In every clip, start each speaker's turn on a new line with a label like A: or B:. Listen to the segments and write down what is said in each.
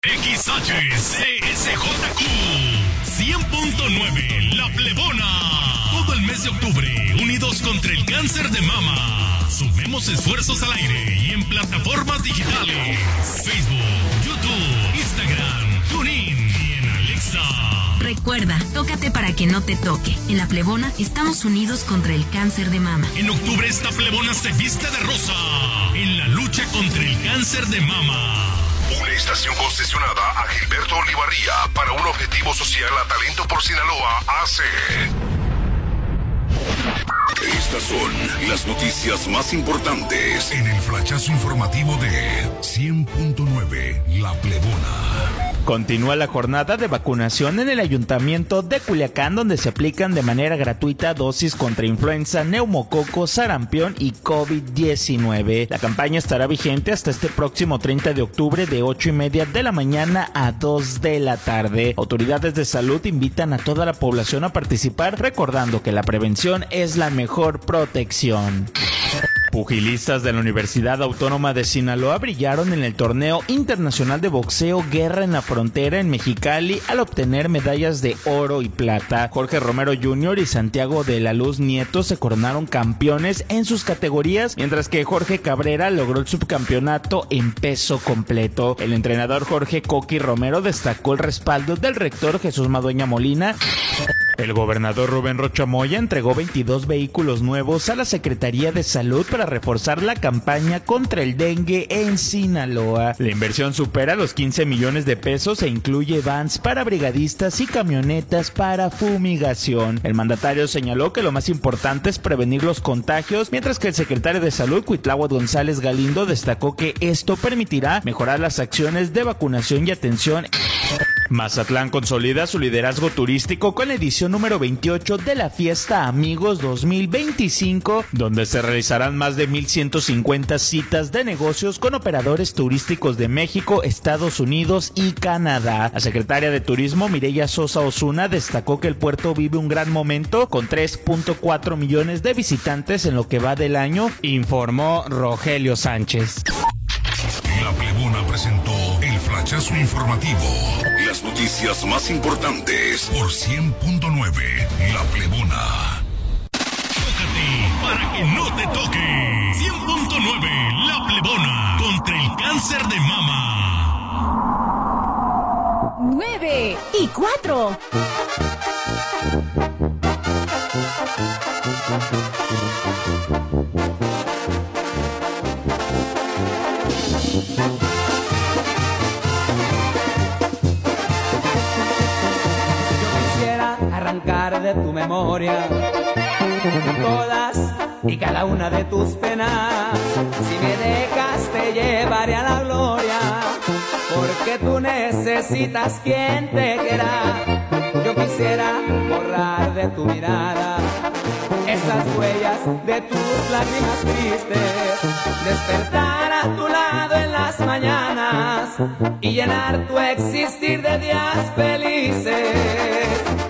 A: XHCSJQ 100.9 La Plebona. Todo el mes de octubre, unidos contra el cáncer de mama. Sumemos esfuerzos al aire y en plataformas digitales: Facebook, YouTube, Instagram, TuneIn y en Alexa.
B: Recuerda, tócate para que no te toque. En La Plebona estamos unidos contra el cáncer de mama.
A: En octubre esta plebona se viste de rosa en la lucha contra el cáncer de mama.
C: Una estación concesionada a Gilberto Olivarría para un objetivo social a Talento por Sinaloa AC. Estas son las noticias más importantes en el flachazo informativo de 100.9 La Plebona.
D: Continúa la jornada de vacunación en el Ayuntamiento de Culiacán, donde se aplican de manera gratuita dosis contra influenza, neumococo, sarampión y COVID-19. La campaña estará vigente hasta este próximo 30 de octubre de 8:30 de la mañana a 2 de la tarde. Autoridades de salud invitan a toda la población a participar, recordando que la prevención es la mejor protección. Pugilistas de la Universidad Autónoma de Sinaloa brillaron en el torneo internacional de boxeo Guerra en la Frontera en Mexicali al obtener medallas de oro y plata. Jorge Romero Jr. y Santiago de la Luz Nieto se coronaron campeones en sus categorías, mientras que Jorge Cabrera logró el subcampeonato en peso completo. El entrenador Jorge Coqui Romero destacó el respaldo del rector Jesús Madueña Molina. El gobernador Rubén Rocha Moya entregó 22 vehículos nuevos a la Secretaría de Salud para reforzar la campaña contra el dengue en Sinaloa. La inversión supera los 15 millones de pesos e incluye vans para brigadistas y camionetas para fumigación. El mandatario señaló que lo más importante es prevenir los contagios, mientras que el secretario de Salud, Cuitláhuac González Galindo, destacó que esto permitirá mejorar las acciones de vacunación y atención. Mazatlán consolida su liderazgo turístico con la edición número 28 de la Fiesta Amigos 2025, donde se realizarán más de 1,150 citas de negocios con operadores turísticos de México, Estados Unidos y Canadá. La secretaria de Turismo, Mireya Sosa Osuna, destacó que el puerto vive un gran momento con 3.4 millones de visitantes en lo que va del año, informó Rogelio Sánchez.
C: La Plebona presentó el flachazo informativo. Las noticias más importantes por 100.9 La Plebona.
A: Tócate para que no te toque. 100.9 La Plebona contra el cáncer de mama.
E: 9:04.
F: Arrancar de tu memoria todas y cada una de tus penas. Si me dejas te llevaré a la gloria, porque tú necesitas quien te quiera. Yo quisiera borrar de tu mirada esas huellas de tus lágrimas tristes, despertar a tu lado en las mañanas y llenar tu existir de días felices.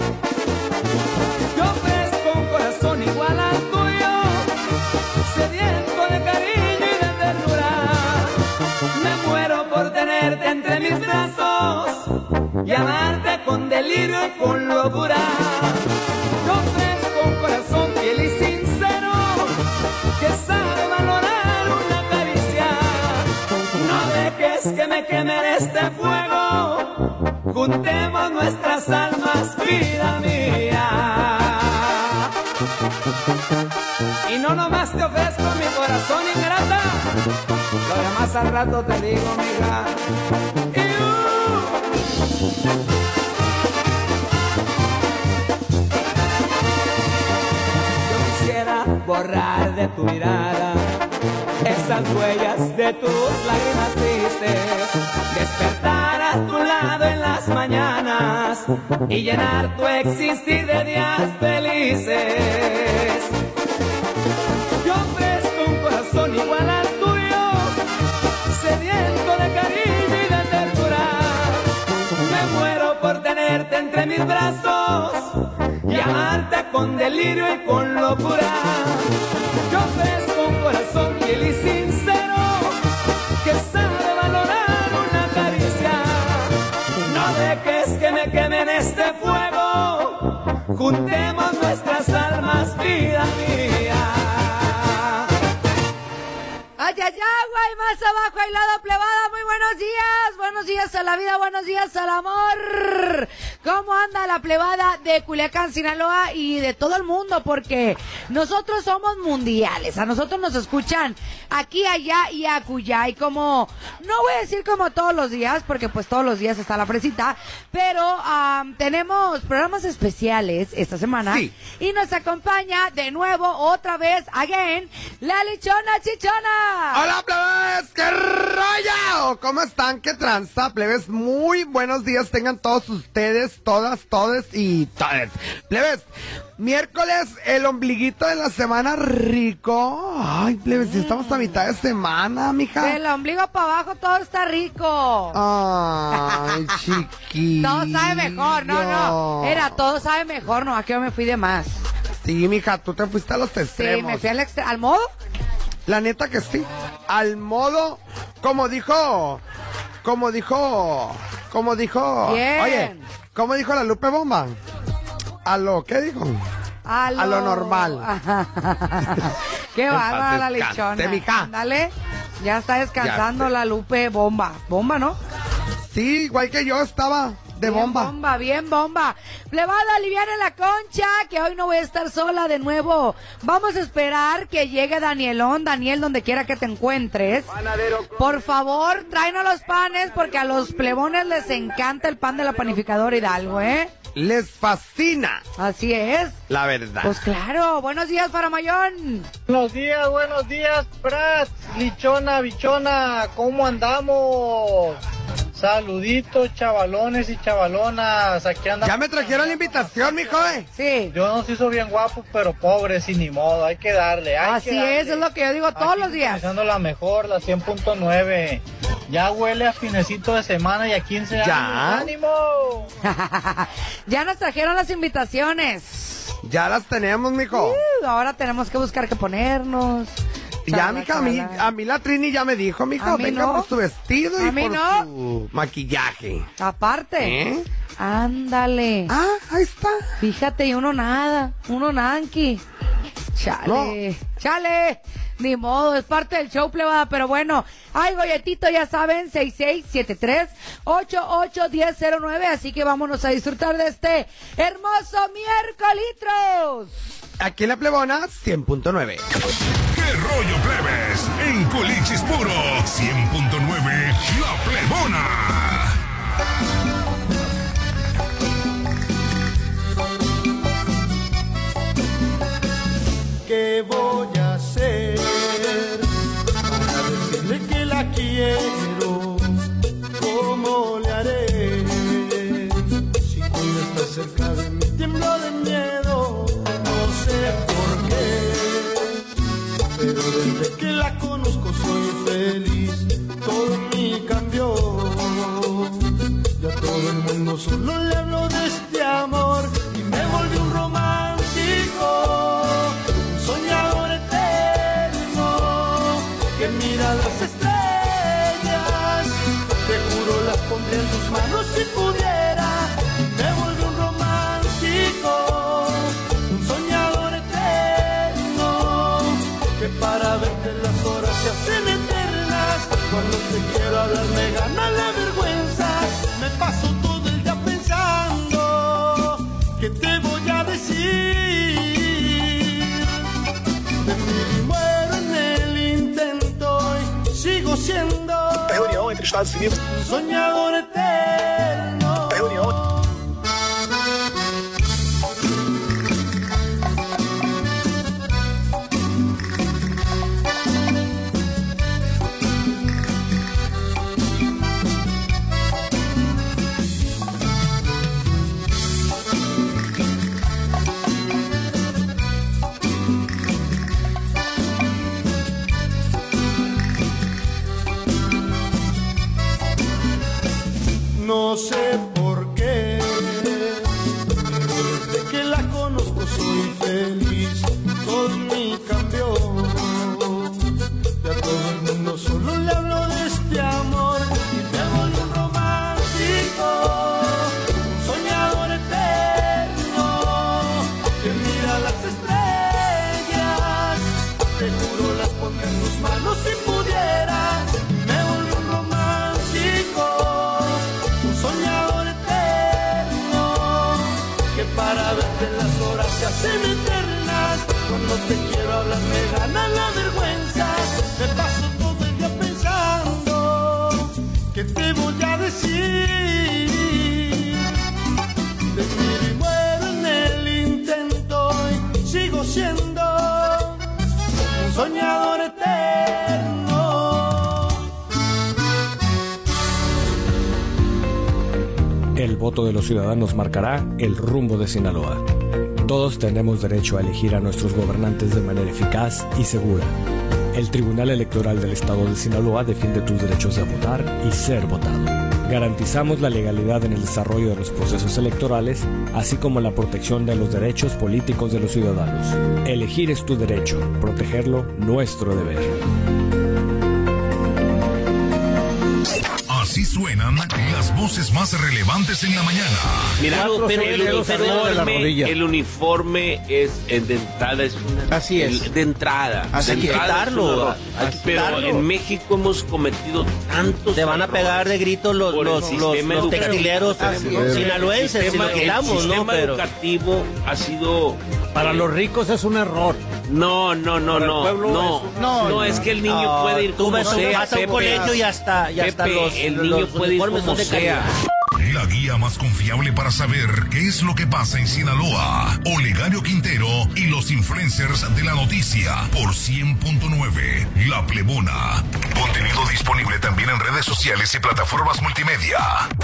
F: Yo ofrezco un corazón igual al tuyo, sediento de cariño y de ternura. Me muero por tenerte entre mis brazos y amarte con delirio y con locura. Yo ofrezco un corazón fiel y sincero que sabe valorar una caricia. No dejes que me queme en este fuego, juntemos nuestras almas, vida mía. Y no nomás te ofrezco mi corazón ingrata, lo demás al rato te digo, mija. Yo quisiera borrar de tu mirada esas huellas de tus lágrimas tristes, despertar a tu lado en las mañanas y llenar tu existir de días felices. Yo ofrezco un corazón igual al tuyo, sediento de cariño y de ternura. Me muero por tenerte entre mis brazos y amarte con delirio y con locura. Yo ofrezco un corazón fiel y sincero que sabe valorar una caricia. No dejes que me queme en este fuego, juntemos nuestras almas, vida mía.
G: Ay, ay, ay, güey, más abajo, aislado plebada, muy buenos días a la vida, buenos días al amor. ¿Cómo anda la plebada de Culiacán, Sinaloa y de todo el mundo? Porque nosotros somos mundiales, a nosotros nos escuchan aquí, allá y acullá, y como, no voy a decir como todos los días, porque pues todos los días está la fresita, pero tenemos programas especiales esta semana, sí. Y nos acompaña de nuevo, otra vez, again, la Lichona Chichona.
H: ¡Hola, plebes! ¡Qué rollo! ¿Cómo están? ¿Qué tranza, plebes? Muy buenos días tengan todos ustedes, todas, todes y todes. Plebes, miércoles, el ombliguito de la semana rico. Ay, plebes, si estamos a mitad de semana, mija.
G: Del ombligo para abajo todo está rico.
H: Ay, chiquillo.
G: Todo sabe mejor, no. Era todo sabe mejor, no, aquí yo me fui de más.
H: Sí, mija, tú te fuiste a los extremos.
G: Sí, me fui al modo.
H: La neta que sí. Al modo, como dijo.
G: Bien.
H: Oye, ¿cómo dijo la Lupe Bomba? ¿Qué dijo? A lo normal.
G: Qué bárbara la Lichona. Dale, ya está descansando la Lupe Bomba. Bomba, ¿no?
H: Sí, igual que yo estaba. De bomba.
G: Bien bomba. Plebada, aliviana la concha, que hoy no voy a estar sola de nuevo. Vamos a esperar que llegue Danielón. Daniel, donde quiera que te encuentres. Por favor, tráenos los panes, porque a los plebones les encanta el pan de la panificadora Hidalgo, ¿eh?
H: Les fascina.
G: Así es.
H: La verdad.
G: Pues claro. Buenos días, Faramayón.
I: Buenos días, Prats, Lichona, Bichona, ¿cómo andamos? Saluditos, chavalones y chavalonas, aquí andamos.
H: ¿Ya me trajeron la invitación, mijo?
G: Sí.
I: Yo no soy bien guapo, pero pobre, sin ni modo, hay que darle.
G: Así es lo que yo digo todos los días.
I: Empezando la mejor, la 100.9. Ya huele a finecito de semana y a 15 años.
H: ¿Ya?
I: ¡Ánimo!
G: Ya nos trajeron las invitaciones.
H: Ya las tenemos, mijo.
G: Ahora tenemos que buscar qué ponernos.
H: Ya, mija, a mí la Trini ya me dijo, mijo, venga por su vestido y por su maquillaje.
G: Aparte. Ándale.
H: Ahí está.
G: Fíjate, y uno nanqui. Chale. Ni modo, es parte del show, plebada, pero bueno. Ay, golletito, ya saben, 6673-881009, así que vámonos a disfrutar de este hermoso miércolitros.
H: Aquí en la plebona, 100.9.
C: ¡Qué rollo, plebes! En Culichis Puro, 100.9, La Plebona.
J: ¿Qué voy a hacer para decirle que la quiero? ¿Cómo le haré? Si cuando está cerca de mí tiemblo de miedo, no sé por qué. Pero desde que la conozco soy feliz, todo en mí cambió. Ya todo el mundo solo le hablo de este amor y me volví un romántico, un soñador eterno que mira las estrellas. Te juro las pondría en tus manos si pudiera. Me volví un romántico, un soñador eterno, que para verte las horas se hacen eternas. Cuando te quiero hablar me gana la vergüenza. Me paso todo el día pensando ¿qué te voy a decir? De mí muero en el intento y sigo siendo un soñador eterno. No sé por qué, pero desde que la conozco soy feliz, todo en mí cambió. Ya todo el mundo solo le hablo de este amor y me volví un romántico, hacen eternas. Cuando te quiero hablar me gana la vergüenza. Me paso todo el día pensando que te voy a decir. Te miro y muero en el intento y sigo siendo un soñador eterno.
K: El voto de los ciudadanos marcará el rumbo de Sinaloa. Todos tenemos derecho a elegir a nuestros gobernantes de manera eficaz y segura. El Tribunal Electoral del Estado de Sinaloa defiende tus derechos de votar y ser votado. Garantizamos la legalidad en el desarrollo de los procesos electorales, así como la protección de los derechos políticos de los ciudadanos. Elegir es tu derecho, protegerlo, nuestro deber.
C: Así suenan las voces más relevantes en la mañana.
L: Mira, pero el uniforme es de entrada, es una,
M: así es.
L: De entrada.
M: Hay que quitarlo.
L: Pero en México hemos cometido tantos.
M: Te van a pegar de gritos los textileros sinaloenses si lo quitamos,
L: ¿no? El sistema educativo ha sido...
N: Para los ricos es un error.
L: No, es que el niño puede ir como sea.
M: Vas a un colegio y hasta
L: el niño puede ir como sea.
C: La guía más confiable para saber qué es lo que pasa en Sinaloa. Olegario Quintero y los influencers de la noticia por 100.9 La Plebona. Contenido disponible también en redes sociales y plataformas multimedia.